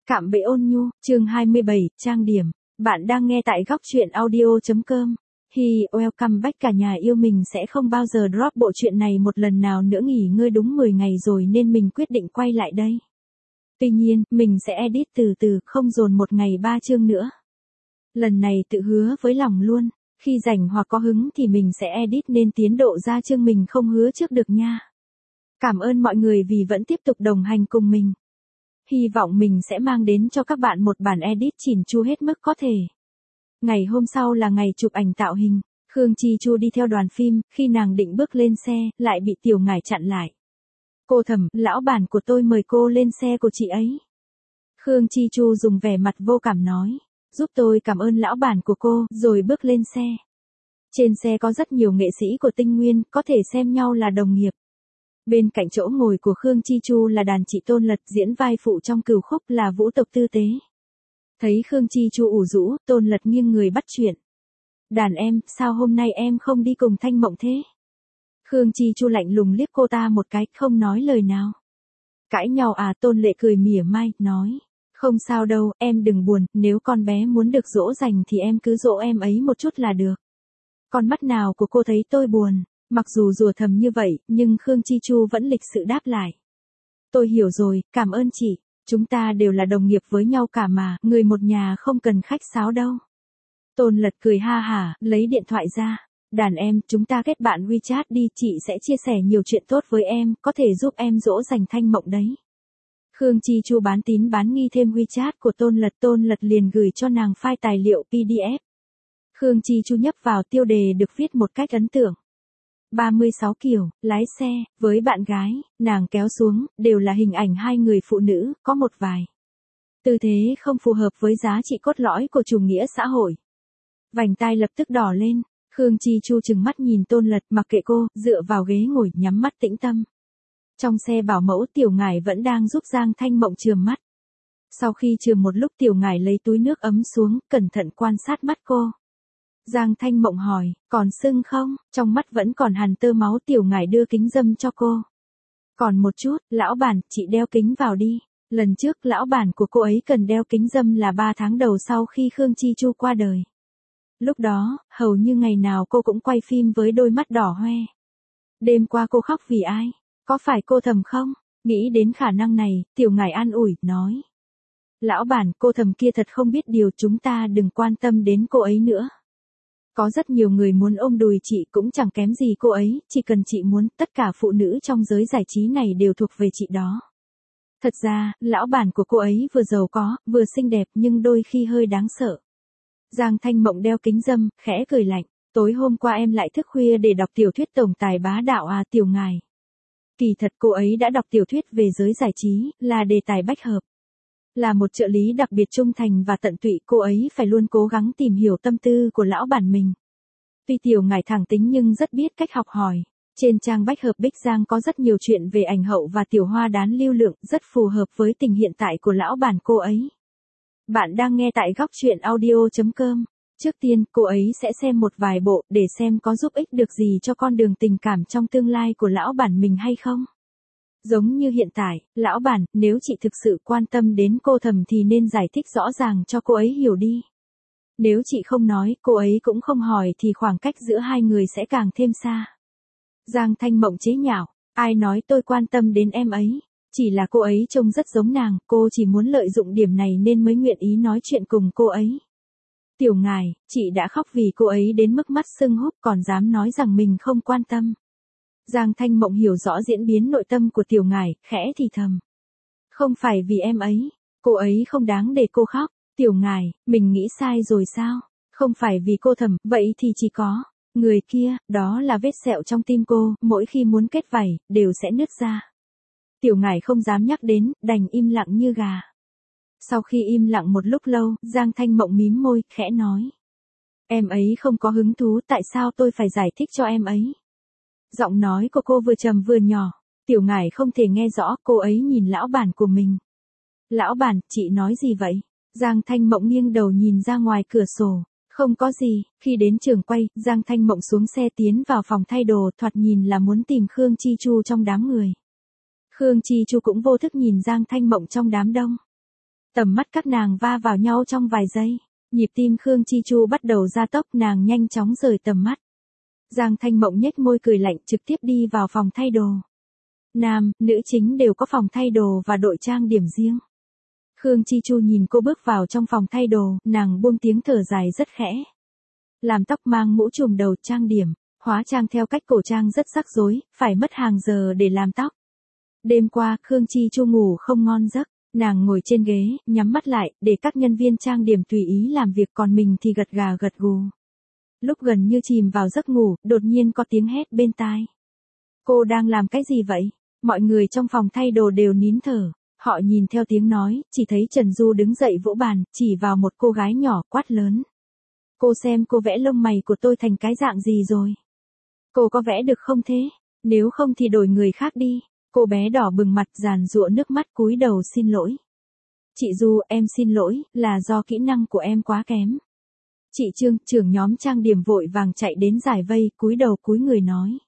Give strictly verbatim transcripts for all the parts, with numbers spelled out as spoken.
Cạm bẫy ôn nhu, chương hai mươi bảy, trang điểm. Bạn đang nghe tại góc truyện audio.com. Hi, welcome back cả nhà yêu, mình sẽ không bao giờ drop bộ truyện này một lần nào nữa, nghỉ ngơi đúng mười ngày rồi nên mình quyết định quay lại đây. Tuy nhiên, mình sẽ edit từ từ, không dồn một ngày ba chương nữa. Lần này tự hứa với lòng luôn, khi rảnh hoặc có hứng thì mình sẽ edit nên tiến độ ra chương mình không hứa trước được nha. Cảm ơn mọi người vì vẫn tiếp tục đồng hành cùng mình. Hy vọng mình sẽ mang đến cho các bạn một bản edit chỉn chu hết mức có thể. Ngày hôm sau là ngày chụp ảnh tạo hình. Khương Chi Chu đi theo đoàn phim, khi nàng định bước lên xe, lại bị Tiểu Ngải chặn lại. Cô Thẩm, lão bản của tôi mời cô lên xe của chị ấy. Khương Chi Chu dùng vẻ mặt vô cảm nói, giúp tôi cảm ơn lão bản của cô, rồi bước lên xe. Trên xe có rất nhiều nghệ sĩ của Tinh Nguyên, có thể xem nhau là đồng nghiệp. Bên cạnh chỗ ngồi của Khương Chi Chu là đàn chị Tôn Lật, diễn vai phụ trong Cửu Khúc là Vũ Tộc Tư Tế. Thấy Khương Chi Chu ủ rũ, Tôn Lật nghiêng người bắt chuyện. Đàn em, sao hôm nay em không đi cùng Thanh Mộng thế? Khương Chi Chu lạnh lùng liếc cô ta một cái, không nói lời nào. Cãi nhau à? Tôn Lệ cười mỉa mai, nói. Không sao đâu, em đừng buồn, nếu con bé muốn được dỗ dành thì em cứ dỗ em ấy một chút là được. Con mắt nào của cô thấy tôi buồn? Mặc dù rủa thầm như vậy, nhưng Khương Chi Chu vẫn lịch sự đáp lại. Tôi hiểu rồi, cảm ơn chị. Chúng ta đều là đồng nghiệp với nhau cả mà, người một nhà không cần khách sáo đâu. Tôn Lật cười ha hả, lấy điện thoại ra. Đàn em, chúng ta kết bạn WeChat đi, chị sẽ chia sẻ nhiều chuyện tốt với em, có thể giúp em dỗ dành Thanh Mộng đấy. Khương Chi Chu bán tín bán nghi thêm WeChat của Tôn Lật, Tôn Lật liền gửi cho nàng file tài liệu pê đê ép. Khương Chi Chu nhấp vào, tiêu đề được viết một cách ấn tượng. ba mươi sáu kiểu, lái xe, với bạn gái, nàng kéo xuống, đều là hình ảnh hai người phụ nữ, có một vài tư thế không phù hợp với giá trị cốt lõi của chủ nghĩa xã hội. Vành tai lập tức đỏ lên, Khương Chi Chu trừng mắt nhìn Tôn Lật, mặc kệ cô, dựa vào ghế ngồi, nhắm mắt tĩnh tâm. Trong xe bảo mẫu, Tiểu Ngải vẫn đang giúp Giang Thanh Mộng chườm mắt. Sau khi chườm một lúc, Tiểu Ngải lấy túi nước ấm xuống, cẩn thận quan sát mắt cô. Giang Thanh Mộng hỏi, còn sưng không? Trong mắt vẫn còn hằn tơ máu. Tiểu Ngải đưa kính râm cho cô. Còn một chút, lão bản, chị đeo kính vào đi. Lần trước lão bản của cô ấy cần đeo kính râm là ba tháng đầu sau khi Khương Chi Chu qua đời. Lúc đó, hầu như ngày nào cô cũng quay phim với đôi mắt đỏ hoe. Đêm qua cô khóc vì ai? Có phải cô Thầm không? Nghĩ đến khả năng này, Tiểu Ngải an ủi, nói. Lão bản, cô Thầm kia thật không biết điều, chúng ta đừng quan tâm đến cô ấy nữa. Có rất nhiều người muốn ôm đùi chị, cũng chẳng kém gì cô ấy, chỉ cần chị muốn, tất cả phụ nữ trong giới giải trí này đều thuộc về chị đó. Thật ra, lão bản của cô ấy vừa giàu có, vừa xinh đẹp nhưng đôi khi hơi đáng sợ. Giang Thanh Mộng đeo kính râm, khẽ cười lạnh. Tối hôm qua em lại thức khuya để đọc tiểu thuyết tổng tài bá đạo à? Tiểu Ngải. Kỳ thật cô ấy đã đọc tiểu thuyết về giới giải trí, là đề tài bách hợp. Là một trợ lý đặc biệt trung thành và tận tụy, cô ấy phải luôn cố gắng tìm hiểu tâm tư của lão bản mình. Tuy Tiểu Ngải thẳng tính nhưng rất biết cách học hỏi. Trên trang bách hợp Bích Giang có rất nhiều chuyện về ảnh hậu và tiểu hoa đán lưu lượng, rất phù hợp với tình hiện tại của lão bản cô ấy. Bạn đang nghe tại góc truyện audio.com. Trước tiên, cô ấy sẽ xem một vài bộ, để xem có giúp ích được gì cho con đường tình cảm trong tương lai của lão bản mình hay không. Giống như hiện tại, lão bản, nếu chị thực sự quan tâm đến cô Thầm thì nên giải thích rõ ràng cho cô ấy hiểu đi. Nếu chị không nói, cô ấy cũng không hỏi thì khoảng cách giữa hai người sẽ càng thêm xa. Giang Thanh Mộng chế nhạo, ai nói tôi quan tâm đến em ấy, chỉ là cô ấy trông rất giống nàng, cô chỉ muốn lợi dụng điểm này nên mới nguyện ý nói chuyện cùng cô ấy. Tiểu Ngải, chị đã khóc vì cô ấy đến mức mắt sưng húp, còn dám nói rằng mình không quan tâm. Giang Thanh Mộng hiểu rõ diễn biến nội tâm của Tiểu Ngải, khẽ thì thầm. Không phải vì em ấy, cô ấy không đáng để cô khóc. Tiểu Ngải, mình nghĩ sai rồi sao? Không phải vì cô Thầm, vậy thì chỉ có người kia, đó là vết sẹo trong tim cô, mỗi khi muốn kết vảy, đều sẽ nứt ra. Tiểu Ngải không dám nhắc đến, đành im lặng như gà. Sau khi im lặng một lúc lâu, Giang Thanh Mộng mím môi, khẽ nói. Em ấy không có hứng thú, tại sao tôi phải giải thích cho em ấy? Giọng nói của cô vừa trầm vừa nhỏ. Tiểu Ngải không thể nghe rõ, cô ấy nhìn lão bản của mình. Lão bản, chị nói gì vậy? Giang Thanh Mộng nghiêng đầu nhìn ra ngoài cửa sổ. Không có gì. Khi đến trường quay, Giang Thanh Mộng xuống xe tiến vào phòng thay đồ, thoạt nhìn là muốn tìm Khương Chi Chu trong đám người. Khương Chi Chu cũng vô thức nhìn Giang Thanh Mộng trong đám đông. Tầm mắt các nàng va vào nhau trong vài giây. Nhịp tim Khương Chi Chu bắt đầu gia tốc, nàng nhanh chóng rời tầm mắt. Giang Thanh Mộng nhếch môi cười lạnh trực tiếp đi vào phòng thay đồ. Nam, nữ chính đều có phòng thay đồ và đội trang điểm riêng. Khương Chi Chu nhìn cô bước vào trong phòng thay đồ, nàng buông tiếng thở dài rất khẽ. Làm tóc, mang mũ trùm đầu, trang điểm, hóa trang theo cách cổ trang rất rắc rối, phải mất hàng giờ để làm tóc. Đêm qua, Khương Chi Chu ngủ không ngon giấc, nàng ngồi trên ghế, nhắm mắt lại, để các nhân viên trang điểm tùy ý làm việc còn mình thì gật gà gật gù. Lúc gần như chìm vào giấc ngủ, đột nhiên có tiếng hét bên tai. Cô đang làm cái gì vậy? Mọi người trong phòng thay đồ đều nín thở. Họ nhìn theo tiếng nói, chỉ thấy Trần Du đứng dậy vỗ bàn, chỉ vào một cô gái nhỏ quát lớn. Cô xem cô vẽ lông mày của tôi thành cái dạng gì rồi? Cô có vẽ được không thế? Nếu không thì đổi người khác đi. Cô bé đỏ bừng mặt giàn giụa nước mắt cúi đầu xin lỗi. Chị Du, em xin lỗi, là do kỹ năng của em quá kém. Chị Trương, trưởng nhóm trang điểm vội vàng chạy đến giải vây, cúi đầu cúi người nói.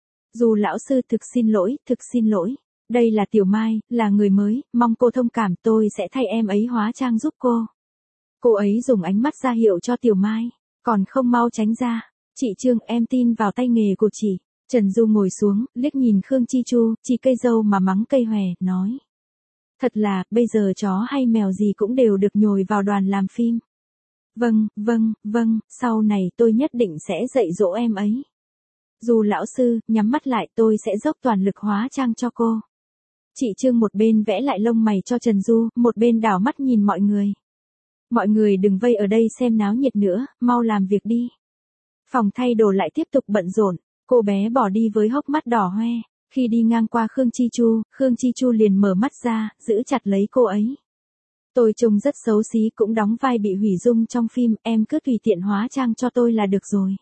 Du lão sư thực xin lỗi, thực xin lỗi. Đây là Tiểu Mai, là người mới, mong cô thông cảm, tôi sẽ thay em ấy hóa trang giúp cô. Cô ấy dùng ánh mắt ra hiệu cho Tiểu Mai, còn không mau tránh ra. Chị Trương, em tin vào tay nghề của chị. Trần Du ngồi xuống, liếc nhìn Khương Chi Chu, chỉ cây dâu mà mắng cây hòe, nói. Thật là, bây giờ chó hay mèo gì cũng đều được nhồi vào đoàn làm phim. Vâng, vâng, vâng, sau này tôi nhất định sẽ dạy dỗ em ấy. Du lão sư, nhắm mắt lại, tôi sẽ dốc toàn lực hóa trang cho cô. Chị Trương một bên vẽ lại lông mày cho Trần Du, một bên đảo mắt nhìn mọi người. Mọi người đừng vây ở đây xem náo nhiệt nữa, mau làm việc đi. Phòng thay đồ lại tiếp tục bận rộn, cô bé bỏ đi với hốc mắt đỏ hoe. Khi đi ngang qua Khương Chi Chu, Khương Chi Chu liền mở mắt ra, giữ chặt lấy cô ấy. Tôi trông rất xấu xí, cũng đóng vai bị hủy dung trong phim, em cứ tùy tiện hóa trang cho tôi là được rồi.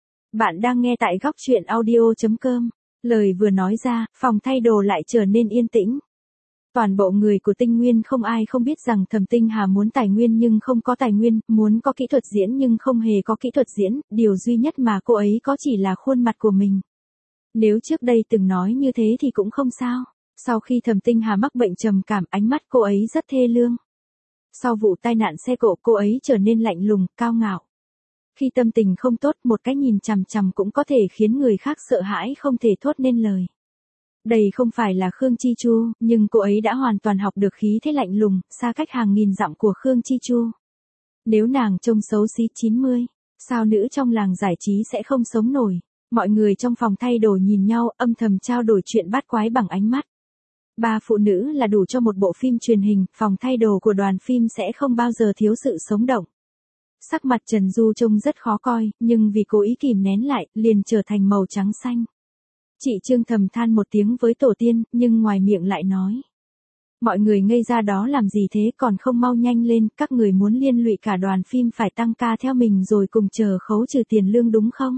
Bạn đang nghe tại góc truyện audio chấm com. Lời vừa nói ra, phòng thay đồ lại trở nên yên tĩnh. Toàn bộ người của Tinh Nguyên không ai không biết rằng Thẩm Tinh Hà muốn tài nguyên nhưng không có tài nguyên, muốn có kỹ thuật diễn nhưng không hề có kỹ thuật diễn, điều duy nhất mà cô ấy có chỉ là khuôn mặt của mình. Nếu trước đây từng nói như thế thì cũng không sao. Sau khi Thẩm Tinh Hà mắc bệnh trầm cảm, ánh mắt cô ấy rất thê lương. Sau vụ tai nạn xe cộ, cô ấy trở nên lạnh lùng, cao ngạo. Khi tâm tình không tốt, một cái nhìn chằm chằm cũng có thể khiến người khác sợ hãi không thể thốt nên lời. Đây không phải là Khương Chi Chu, nhưng cô ấy đã hoàn toàn học được khí thế lạnh lùng, xa cách hàng nghìn dặm của Khương Chi Chu. Nếu nàng trông xấu xí chín mươi, sao nữ trong làng giải trí sẽ không sống nổi? Mọi người trong phòng thay đồ nhìn nhau, âm thầm trao đổi chuyện bát quái bằng ánh mắt. Ba phụ nữ là đủ cho một bộ phim truyền hình, phòng thay đồ của đoàn phim sẽ không bao giờ thiếu sự sống động. Sắc mặt Trần Du trông rất khó coi, nhưng vì cố ý kìm nén lại, liền trở thành màu trắng xanh. Chị Trương thầm than một tiếng với tổ tiên, nhưng ngoài miệng lại nói. Mọi người ngây ra đó làm gì thế, còn không mau nhanh lên, các người muốn liên lụy cả đoàn phim phải tăng ca theo mình rồi cùng chờ khấu trừ tiền lương đúng không?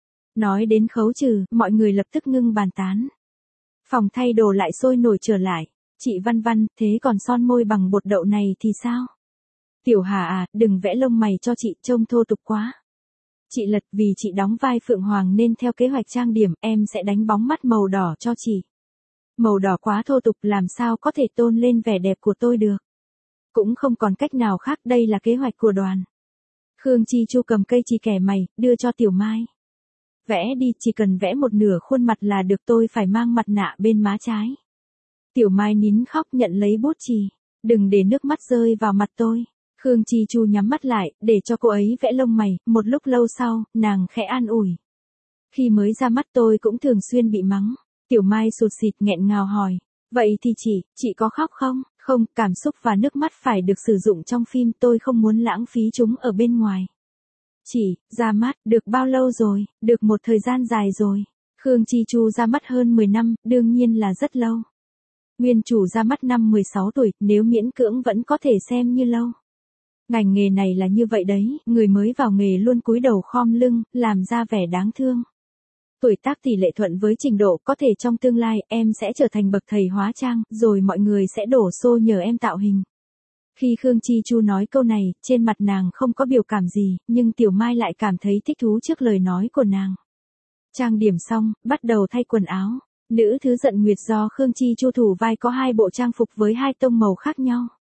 Nói đến khấu trừ, mọi người lập tức ngưng bàn tán. Phòng thay đồ lại sôi nổi trở lại. Chị Văn Văn, thế còn son môi bằng bột đậu này thì sao? Tiểu Hà à, đừng vẽ lông mày cho chị, trông thô tục quá. Chị Lật, vì chị đóng vai Phượng Hoàng nên theo kế hoạch trang điểm, em sẽ đánh bóng mắt màu đỏ cho chị. Màu đỏ quá thô tục, làm sao có thể tôn lên vẻ đẹp của tôi được. Cũng không còn cách nào khác, đây là kế hoạch của đoàn. Khương Chi Chu cầm cây chì kẻ mày, đưa cho Tiểu Mai. Vẽ đi, chỉ cần vẽ một nửa khuôn mặt là được, tôi phải mang mặt nạ bên má trái. Tiểu Mai nín khóc nhận lấy bút chì. Đừng để nước mắt rơi vào mặt tôi. Khương Chi Chu nhắm mắt lại, để cho cô ấy vẽ lông mày, một lúc lâu sau, nàng khẽ an ủi. Khi mới ra mắt tôi cũng thường xuyên bị mắng. Tiểu Mai sụt sịt nghẹn ngào hỏi. Vậy thì chị, chị có khóc không? Không, cảm xúc và nước mắt phải được sử dụng trong phim, tôi không muốn lãng phí chúng ở bên ngoài. Chị, ra mắt, được bao lâu rồi? Được một thời gian dài rồi. Khương Chi Chu ra mắt hơn mười năm, đương nhiên là rất lâu. Nguyên chủ ra mắt năm mười sáu tuổi, nếu miễn cưỡng vẫn có thể xem như lâu. Ngành nghề này là như vậy đấy, người mới vào nghề luôn cúi đầu khom lưng, làm ra vẻ đáng thương. Tuổi tác tỷ lệ thuận với trình độ, có thể trong tương lai em sẽ trở thành bậc thầy hóa trang, rồi mọi người sẽ đổ xô nhờ em tạo hình. Khi Khương Chi Chu nói câu này, trên mặt nàng không có biểu cảm gì, nhưng Tiểu Mai lại cảm thấy thích thú trước lời nói của nàng. Trang điểm xong, bắt đầu thay quần áo. Nữ thứ giận nguyệt do Khương Chi Chu thủ vai có hai bộ trang phục với hai tông màu khác nhau.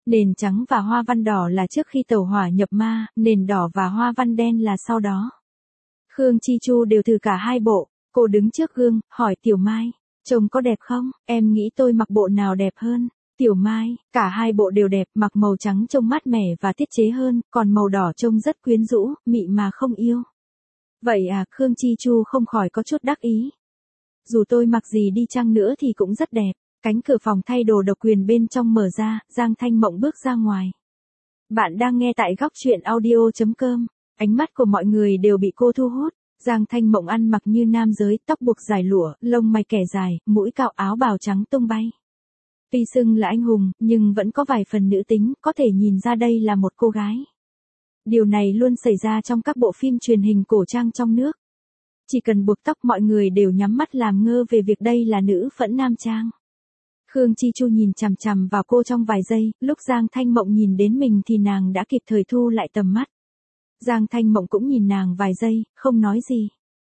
Nền trắng và hoa văn đỏ là trước khi tẩu hỏa nhập ma, nền đỏ và hoa văn đen là sau đó. Khương Chi Chu đều thử cả hai bộ, cô đứng trước gương, hỏi Tiểu Mai, trông có đẹp không, em nghĩ tôi mặc bộ nào đẹp hơn? Tiểu Mai, cả hai bộ đều đẹp, mặc màu trắng trông mát mẻ và tiết chế hơn, còn màu đỏ trông rất quyến rũ, mị mà không yêu. Vậy à, Khương Chi Chu không khỏi có chút đắc ý. Dù tôi mặc gì đi chăng nữa thì cũng rất đẹp. Cánh cửa phòng thay đồ độc quyền bên trong mở ra, Giang Thanh Mộng bước ra ngoài. Bạn đang nghe tại góc truyện audio chấm com. Ánh mắt của mọi người đều bị cô thu hút. Giang Thanh Mộng ăn mặc như nam giới, tóc buộc dài lụa, lông mày kẻ dài, mũi cạo, áo bào trắng tung bay. Tuy xưng là anh hùng, nhưng vẫn có vài phần nữ tính, có thể nhìn ra đây là một cô gái. Điều này luôn xảy ra trong các bộ phim truyền hình cổ trang trong nước. Chỉ cần buộc tóc mọi người đều nhắm mắt làm ngơ về việc đây là nữ phẫn nam trang. Khương Chi Chu nhìn chằm chằm vào cô trong vài giây, lúc Giang Thanh Mộng nhìn đến mình thì nàng đã kịp thời thu lại tầm mắt. Giang Thanh Mộng cũng nhìn nàng vài giây, không nói gì.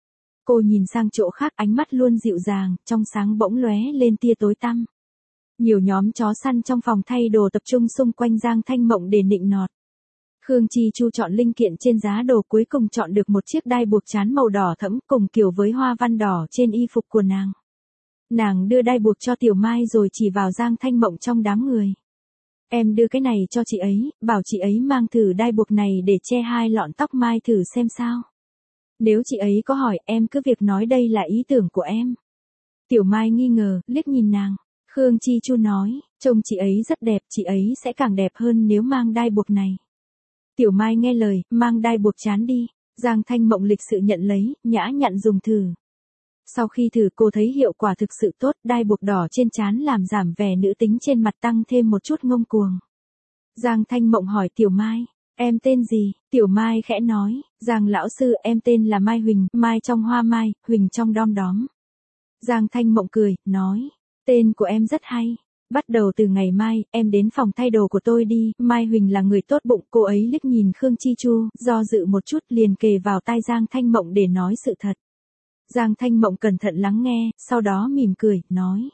Cô nhìn sang chỗ khác, ánh mắt luôn dịu dàng, trong sáng bỗng lóe lên tia tối tăm. Nhiều nhóm chó săn trong phòng thay đồ tập trung xung quanh Giang Thanh Mộng để nịnh nọt. Khương Chi Chu chọn linh kiện trên giá đồ, cuối cùng chọn được một chiếc đai buộc trán màu đỏ thẫm cùng kiểu với hoa văn đỏ trên y phục của nàng. Nàng đưa đai buộc cho Tiểu Mai rồi chỉ vào Giang Thanh Mộng trong đám người. Em đưa cái này cho chị ấy, bảo chị ấy mang thử đai buộc này để che hai lọn tóc Mai thử xem sao. Nếu chị ấy có hỏi em cứ việc nói đây là ý tưởng của em. Tiểu Mai nghi ngờ, liếc nhìn nàng. Khương Chi Chu nói, trông chị ấy rất đẹp, chị ấy sẽ càng đẹp hơn nếu mang đai buộc này. Tiểu Mai nghe lời, mang đai buộc trán đi. Giang Thanh Mộng lịch sự nhận lấy, nhã nhặn dùng thử. Sau khi thử cô thấy hiệu quả thực sự tốt, đai buộc đỏ trên trán làm giảm vẻ nữ tính trên mặt, tăng thêm một chút ngông cuồng. Giang Thanh Mộng hỏi Tiểu Mai, em tên gì? Tiểu Mai khẽ nói, Giang lão sư, em tên là Mai Huỳnh, Mai trong hoa mai, Huỳnh trong đom đóm. Giang Thanh Mộng cười, nói, tên của em rất hay. Bắt đầu từ ngày mai, em đến phòng thay đồ của tôi đi. Mai Huỳnh là người tốt bụng, cô ấy liếc nhìn Khương Chi Chu, do dự một chút liền kề vào tai Giang Thanh Mộng để nói sự thật. Giang Thanh Mộng cẩn thận lắng nghe, sau đó mỉm cười, nói.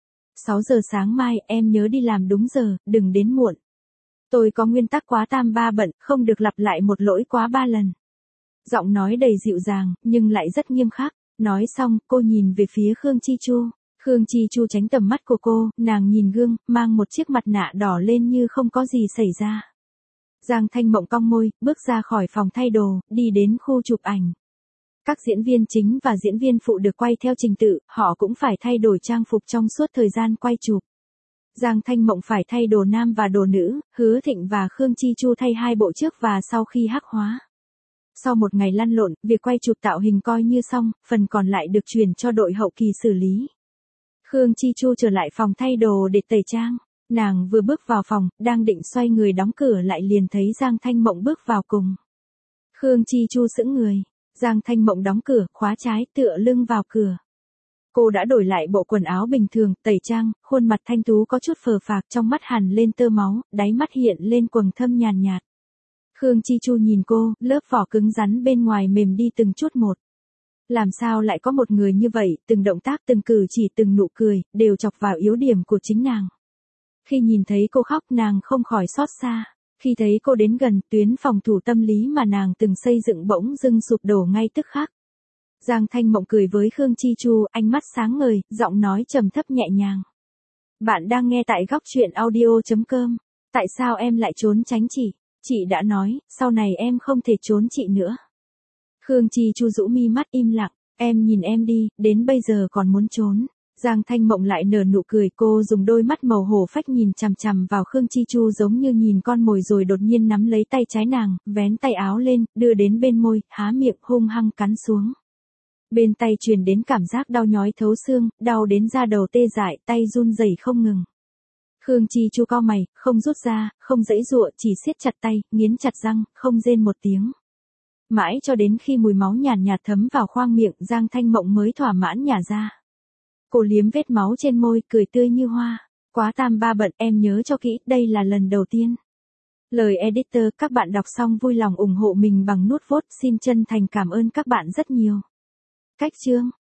sáu giờ sáng mai, em nhớ đi làm đúng giờ, đừng đến muộn. Tôi có nguyên tắc quá tam ba bận, không được lặp lại một lỗi quá ba lần. Giọng nói đầy dịu dàng, nhưng lại rất nghiêm khắc. Nói xong, cô nhìn về phía Khương Chi Chu. Khương Chi Chu tránh tầm mắt của cô, nàng nhìn gương, mang một chiếc mặt nạ đỏ lên như không có gì xảy ra. Giang Thanh Mộng cong môi, bước ra khỏi phòng thay đồ, đi đến khu chụp ảnh. Các diễn viên chính và diễn viên phụ được quay theo trình tự, họ cũng phải thay đổi trang phục trong suốt thời gian quay chụp. Giang Thanh Mộng phải thay đồ nam và đồ nữ, Hứa Thịnh và Khương Chi Chu thay hai bộ trước và sau khi hắc hóa. Sau một ngày lăn lộn, việc quay chụp tạo hình coi như xong, phần còn lại được chuyển cho đội hậu kỳ xử lý. Khương Chi Chu trở lại phòng thay đồ để tẩy trang. Nàng vừa bước vào phòng, đang định xoay người đóng cửa lại liền thấy Giang Thanh Mộng bước vào cùng. Khương Chi Chu sững người. Giang Thanh Mộng đóng cửa, khóa trái, tựa lưng vào cửa. Cô đã đổi lại bộ quần áo bình thường, tẩy trang, khuôn mặt thanh tú có chút phờ phạc, trong mắt hằn lên tơ máu, đáy mắt hiện lên quầng thâm nhàn nhạt. Khương Chi Chu nhìn cô, lớp vỏ cứng rắn bên ngoài mềm đi từng chút một. Làm sao lại có một người như vậy, từng động tác, từng cử chỉ, từng nụ cười, đều chọc vào yếu điểm của chính nàng. Khi nhìn thấy cô khóc, nàng không khỏi xót xa. Khi thấy cô đến gần, tuyến phòng thủ tâm lý mà nàng từng xây dựng bỗng dưng sụp đổ ngay tức khắc. Giang Thanh Mộng cười với Khương Chi Chu, ánh mắt sáng ngời, giọng nói trầm thấp nhẹ nhàng. Bạn đang nghe tại góc truyện audio chấm com. Tại sao em lại trốn tránh chị? Chị đã nói, sau này em không thể trốn chị nữa. Khương Chi Chu rũ mi mắt im lặng, em nhìn em đi, đến bây giờ còn muốn trốn. Giang Thanh Mộng lại nở nụ cười, cô dùng đôi mắt màu hổ phách nhìn chằm chằm vào Khương Chi Chu giống như nhìn con mồi rồi đột nhiên nắm lấy tay trái nàng, vén tay áo lên, đưa đến bên môi, há miệng hung hăng cắn xuống. Bên tay truyền đến cảm giác đau nhói thấu xương, đau đến da đầu tê dại, tay run rẩy không ngừng. Khương Chi Chu cau mày, không rút ra, không giãy giụa, chỉ siết chặt tay, nghiến chặt răng, không rên một tiếng. Mãi cho đến khi mùi máu nhàn nhạt thấm vào khoang miệng, Giang Thanh Mộng mới thỏa mãn nhả ra. Cô liếm vết máu trên môi, cười tươi như hoa. Quá tam ba bận, em nhớ cho kỹ, đây là lần đầu tiên. Lời editor, các bạn đọc xong vui lòng ủng hộ mình bằng nút vote, xin chân thành cảm ơn các bạn rất nhiều. Cách chương